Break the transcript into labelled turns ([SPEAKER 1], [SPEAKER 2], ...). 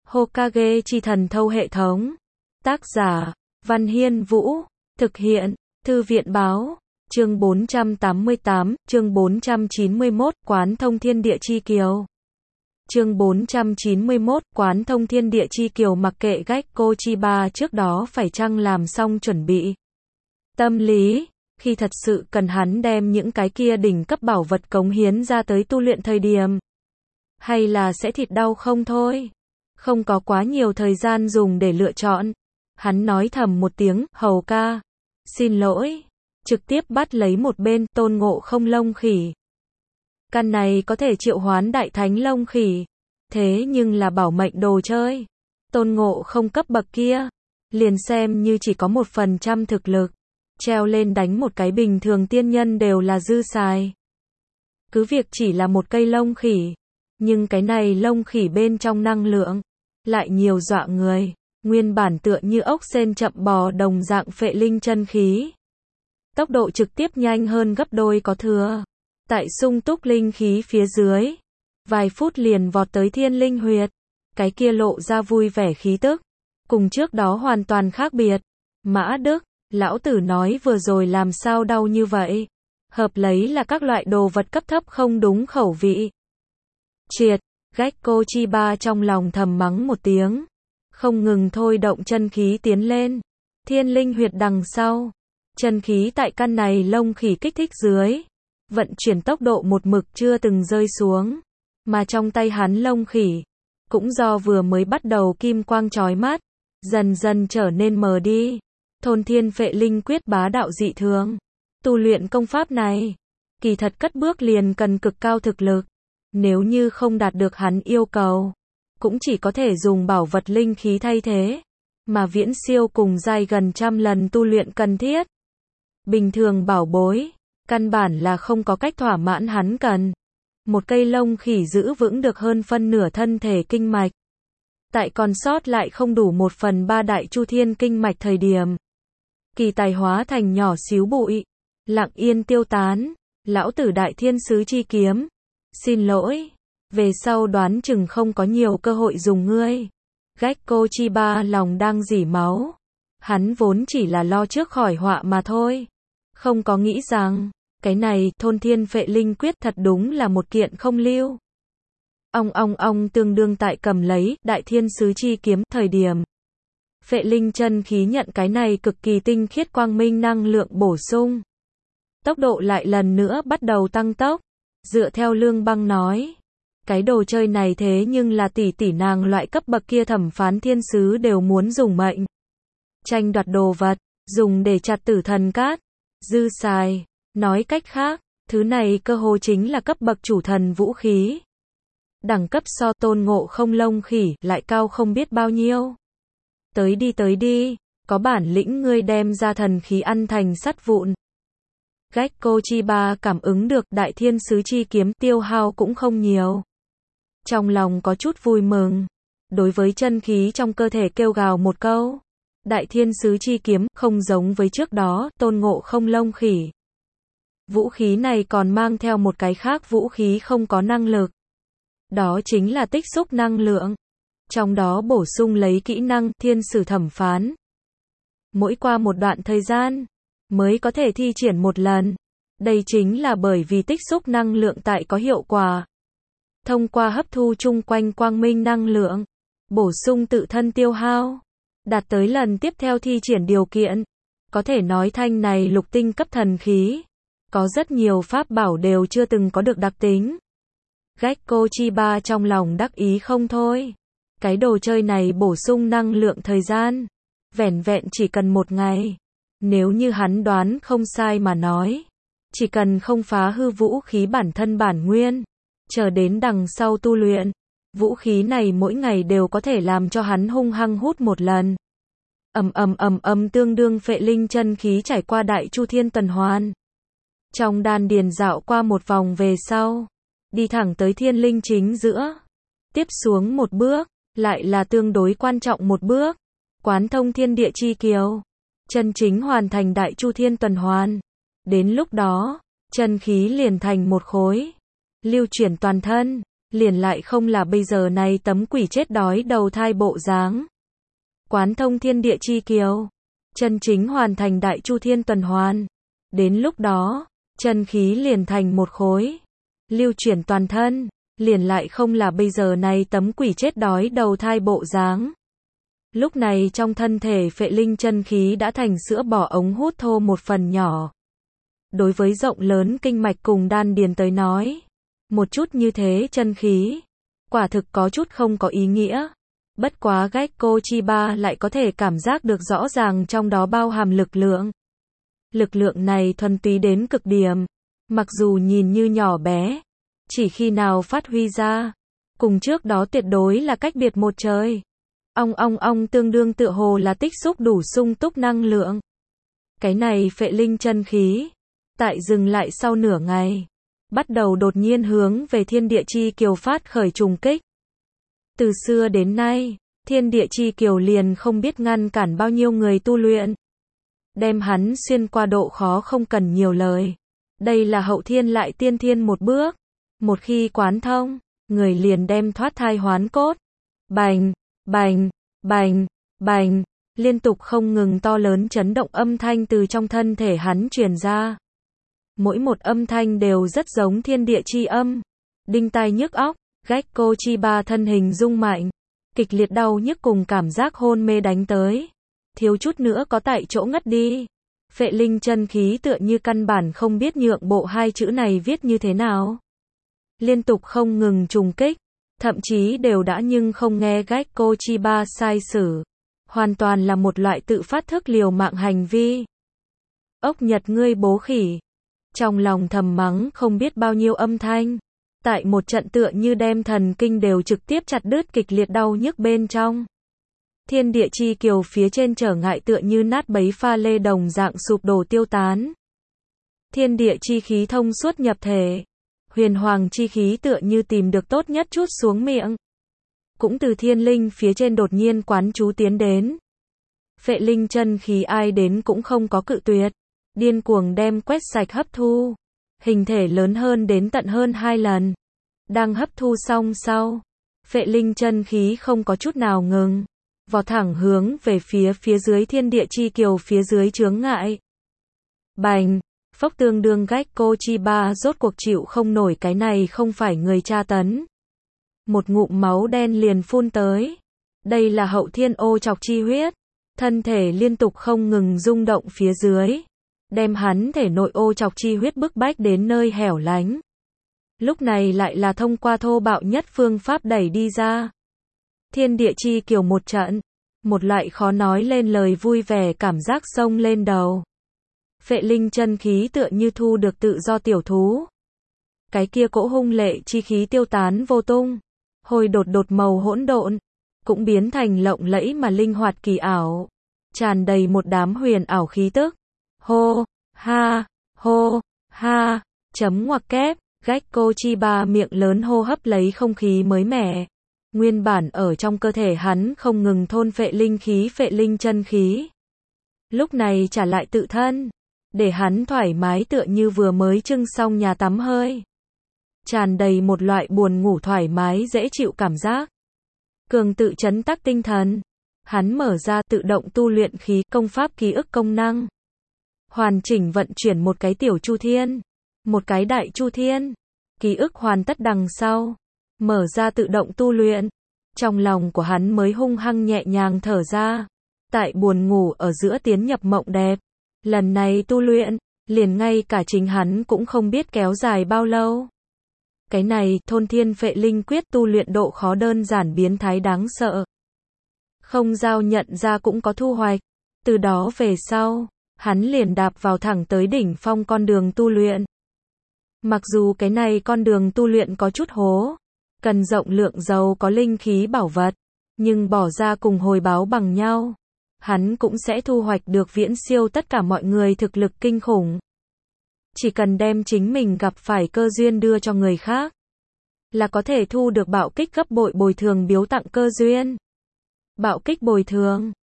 [SPEAKER 1] Hokage chi thần thâu hệ thống. Tác giả, Văn Hiên Vũ. Thực hiện, Thư viện Báo. Chương 488, chương 491, Quán thông thiên địa chi kiều. Chương 491, Quán thông thiên địa chi kiều. Mặc kệ Gekko Chiba trước đó phải chăng làm xong chuẩn bị tâm lý, khi thật sự cần hắn đem những cái kia đỉnh cấp bảo vật cống hiến ra tới tu luyện thời điểm. Hay là sẽ thịt đau không thôi. Không có quá nhiều thời gian dùng để lựa chọn. Hắn nói thầm một tiếng, hầu ca. Xin lỗi. Trực tiếp bắt lấy một bên, Tôn Ngộ Không lông khỉ. Căn này có thể triệu hoán đại thánh lông khỉ. Thế nhưng là bảo mệnh đồ chơi. Tôn Ngộ Không cấp bậc kia. Liền xem như chỉ có 1% thực lực. Treo lên đánh một cái bình thường tiên nhân đều là dư xài. Cứ việc chỉ là một cây lông khỉ. Nhưng cái này lông khỉ bên trong năng lượng. Lại nhiều dọa người. Nguyên bản tựa như ốc sên chậm bò đồng dạng phệ linh chân khí. Tốc độ trực tiếp nhanh hơn gấp đôi có thừa. Tại sung túc linh khí phía dưới. Vài phút liền vọt tới thiên linh huyệt. Cái kia lộ ra vui vẻ khí tức. Cùng trước đó hoàn toàn khác biệt. Mã Đức, lão tử nói vừa rồi làm sao đau như vậy. Hợp lấy là các loại đồ vật cấp thấp không đúng khẩu vị. Triệt, Gekko Chiba trong lòng thầm mắng một tiếng. Không ngừng thôi động chân khí tiến lên. Thiên linh huyệt đằng sau. Chân khí tại căn này lông khỉ kích thích dưới. Vận chuyển tốc độ một mực chưa từng rơi xuống. Mà trong tay hắn lông khỉ. Cũng do vừa mới bắt đầu kim quang chói mắt. Dần dần trở nên mờ đi. Thôn thiên phệ linh quyết bá đạo dị thường. Tu luyện công pháp này. Kỳ thật cất bước liền cần cực cao thực lực. Nếu như không đạt được hắn yêu cầu. Cũng chỉ có thể dùng bảo vật linh khí thay thế. Mà viễn siêu cùng giai gần 100 lần tu luyện cần thiết. Bình thường bảo bối. Căn bản là không có cách thỏa mãn hắn cần. Một cây lông khỉ giữ vững được hơn phân nửa thân thể kinh mạch. Tại còn sót lại không đủ 1/3 đại chu thiên kinh mạch thời điểm. Kỳ tài hóa thành nhỏ xíu bụi. Lặng yên tiêu tán. Lão tử đại thiên sứ chi kiếm. Xin lỗi. Về sau đoán chừng không có nhiều cơ hội dùng ngươi. Gekko Chiba lòng đang rỉ máu. Hắn vốn chỉ là lo trước khỏi họa mà thôi. Không có nghĩ rằng, cái này thôn thiên phệ linh quyết thật đúng là một kiện không lưu. Ong tương đương tại cầm lấy đại thiên sứ chi kiếm thời điểm. Phệ linh chân khí nhận cái này cực kỳ tinh khiết quang minh năng lượng bổ sung. Tốc độ lại lần nữa bắt đầu tăng tốc. Dựa theo Lương Băng nói. Cái đồ chơi này thế nhưng là tỷ nàng loại cấp bậc kia thẩm phán thiên sứ đều muốn dùng mệnh. Tranh đoạt đồ vật, dùng để chặt tử thần cát. Dư xài. Nói cách khác, thứ này cơ hồ chính là cấp bậc chủ thần vũ khí. Đẳng cấp so Tôn Ngộ Không lông khỉ lại cao không biết bao nhiêu. Tới đi, có bản lĩnh ngươi đem ra thần khí ăn thành sắt vụn. Gekko Chiba cảm ứng được đại thiên sứ chi kiếm tiêu hao cũng không nhiều. Trong lòng có chút vui mừng. Đối với chân khí trong cơ thể kêu gào một câu. Đại thiên sứ chi kiếm không giống với trước đó Tôn Ngộ Không lông khỉ. Vũ khí này còn mang theo một cái khác vũ khí không có năng lực. Đó chính là tích xúc năng lượng. Trong đó bổ sung lấy kỹ năng thiên sử thẩm phán. Mỗi qua một đoạn thời gian, mới có thể thi triển một lần. Đây chính là bởi vì tích xúc năng lượng tại có hiệu quả. Thông qua hấp thu chung quanh quang minh năng lượng, bổ sung tự thân tiêu hao. Đạt tới lần tiếp theo thi triển điều kiện. Có thể nói thanh này lục tinh cấp thần khí. Có rất nhiều pháp bảo đều chưa từng có được đặc tính. Gekko Chiba trong lòng đắc ý không thôi. Cái đồ chơi này bổ sung năng lượng thời gian. Vẻn vẹn chỉ cần 1 ngày. Nếu như hắn đoán không sai mà nói. Chỉ cần không phá hư vũ khí bản thân bản nguyên. Chờ đến đằng sau tu luyện. Vũ khí này mỗi ngày đều có thể làm cho hắn hung hăng hút một lần. Tương đương phệ linh chân khí trải qua đại chu thiên tuần hoàn. Trong đan điền dạo qua một vòng về sau. Đi thẳng tới thiên linh chính giữa. Tiếp xuống một bước. Lại là tương đối quan trọng một bước. Quán thông thiên địa chi kiều. Chân chính hoàn thành đại chu thiên tuần hoàn. Đến lúc đó, chân khí liền thành một khối. Lưu chuyển toàn thân. liền lại không là bây giờ này tấm quỷ chết đói đầu thai bộ dáng. Quán thông thiên địa chi kiều, chân chính hoàn thành đại chu thiên tuần hoàn. Đến lúc đó, chân khí liền thành một khối, lưu chuyển toàn thân, liền lại không là bây giờ này tấm quỷ chết đói đầu thai bộ dáng. Lúc này trong thân thể Phệ Linh chân khí đã thành sữa bò ống hút thô một phần nhỏ. Đối với rộng lớn kinh mạch cùng đan điền tới nói, một chút như thế chân khí, quả thực có chút không có ý nghĩa. Bất quá Gekko Chiba lại có thể cảm giác được rõ ràng trong đó bao hàm lực lượng. Lực lượng này thuần túy đến cực điểm, mặc dù nhìn như nhỏ bé, chỉ khi nào phát huy ra, cùng trước đó tuyệt đối là cách biệt một trời. Ong tương đương tựa hồ là tích xúc đủ sung túc năng lượng. Cái này Phệ Linh chân khí, tại dừng lại sau nửa ngày, bắt đầu đột nhiên hướng về thiên địa chi kiều phát khởi trùng kích. Từ xưa đến nay, thiên địa chi kiều liền không biết ngăn cản bao nhiêu người tu luyện. Đem hắn xuyên qua độ khó không cần nhiều lời. Đây là hậu thiên lại tiên thiên một bước. Một khi quán thông, người liền đem thoát thai hoán cốt. Bành, bành, bành, bành, liên tục không ngừng to lớn chấn động âm thanh từ trong thân thể hắn truyền ra. Mỗi một âm thanh đều rất giống thiên địa chi âm, đinh tai nhức óc. Gekko Chiba thân hình rung mạnh, kịch liệt đau nhức cùng cảm giác hôn mê đánh tới, thiếu chút nữa có tại chỗ ngất đi. Phệ Linh chân khí tựa như căn bản không biết nhượng bộ hai chữ này viết như thế nào. Liên tục không ngừng trùng kích, thậm chí đều đã nhưng không nghe Gekko Chiba sai sử, hoàn toàn là một loại tự phát thức liều mạng hành vi. Ốc Nhật ngươi bố khỉ, trong lòng thầm mắng không biết bao nhiêu âm thanh. Tại một trận tựa như đem thần kinh đều trực tiếp chặt đứt kịch liệt đau nhức bên trong. Thiên địa chi kiều phía trên trở ngại tựa như nát bấy pha lê đồng dạng sụp đổ tiêu tán. Thiên địa chi khí thông suốt nhập thể. Huyền hoàng chi khí tựa như tìm được tốt nhất chút xuống miệng. Cũng từ thiên linh phía trên đột nhiên quán chú tiến đến. Phệ Linh chân khí ai đến cũng không có cự tuyệt. Điên cuồng đem quét sạch hấp thu. Hình thể lớn hơn đến tận hơn 2 lần. Đang hấp thu xong sau, Phệ Linh chân khí không có chút nào ngừng, vọt thẳng hướng về phía dưới thiên địa chi kiều phía dưới chướng ngại. Bành, phốc tương đương Gekko Chiba rốt cuộc chịu không nổi cái này không phải người tra tấn. Một ngụm máu đen liền phun tới. Đây là hậu thiên ô chọc chi huyết. Thân thể liên tục không ngừng rung động phía dưới. Đem hắn thể nội ô chọc chi huyết bức bách đến nơi hẻo lánh. Lúc này lại là thông qua thô bạo nhất phương pháp đẩy đi ra. Thiên địa chi kiều một trận, một loại khó nói lên lời vui vẻ cảm giác xông lên đầu. Phệ Linh chân khí tựa như thu được tự do tiểu thú. Cái kia cỗ hung lệ chi khí tiêu tán vô tung, hồi đột màu hỗn độn, cũng biến thành lộng lẫy mà linh hoạt kỳ ảo, tràn đầy một đám huyền ảo khí tức. Hô, ha, chấm ngoặc kép, Gekko Chiba miệng lớn hô hấp lấy không khí mới mẻ. Nguyên bản ở trong cơ thể hắn không ngừng thôn phệ linh khí Phệ Linh chân khí. Lúc này trả lại tự thân, để hắn thoải mái tựa như vừa mới trưng xong nhà tắm hơi. Tràn đầy một loại buồn ngủ thoải mái dễ chịu cảm giác. Cường tự chấn tác tinh thần. Hắn mở ra tự động tu luyện khí công pháp ký ức công năng. Hoàn chỉnh vận chuyển một cái tiểu chu thiên, một cái đại chu thiên. Ký ức hoàn tất đằng sau, mở ra tự động tu luyện. Trong lòng của hắn mới hung hăng nhẹ nhàng thở ra. Tại buồn ngủ ở giữa tiến nhập mộng đẹp. Lần này tu luyện, liền ngay cả chính hắn cũng không biết kéo dài bao lâu. Cái này, thôn thiên Phệ Linh quyết tu luyện độ khó đơn giản biến thái đáng sợ. Không giao nhận ra cũng có thu hoạch. Từ đó về sau, hắn liền đạp vào thẳng tới đỉnh phong con đường tu luyện. Mặc dù cái này con đường tu luyện có chút hố, cần rộng lượng giàu có linh khí bảo vật, nhưng bỏ ra cùng hồi báo bằng nhau, hắn cũng sẽ thu hoạch được viễn siêu tất cả mọi người thực lực kinh khủng. Chỉ cần đem chính mình gặp phải cơ duyên đưa cho người khác, là có thể thu được bạo kích gấp bội bồi thường biếu tặng cơ duyên. Bạo kích bồi thường,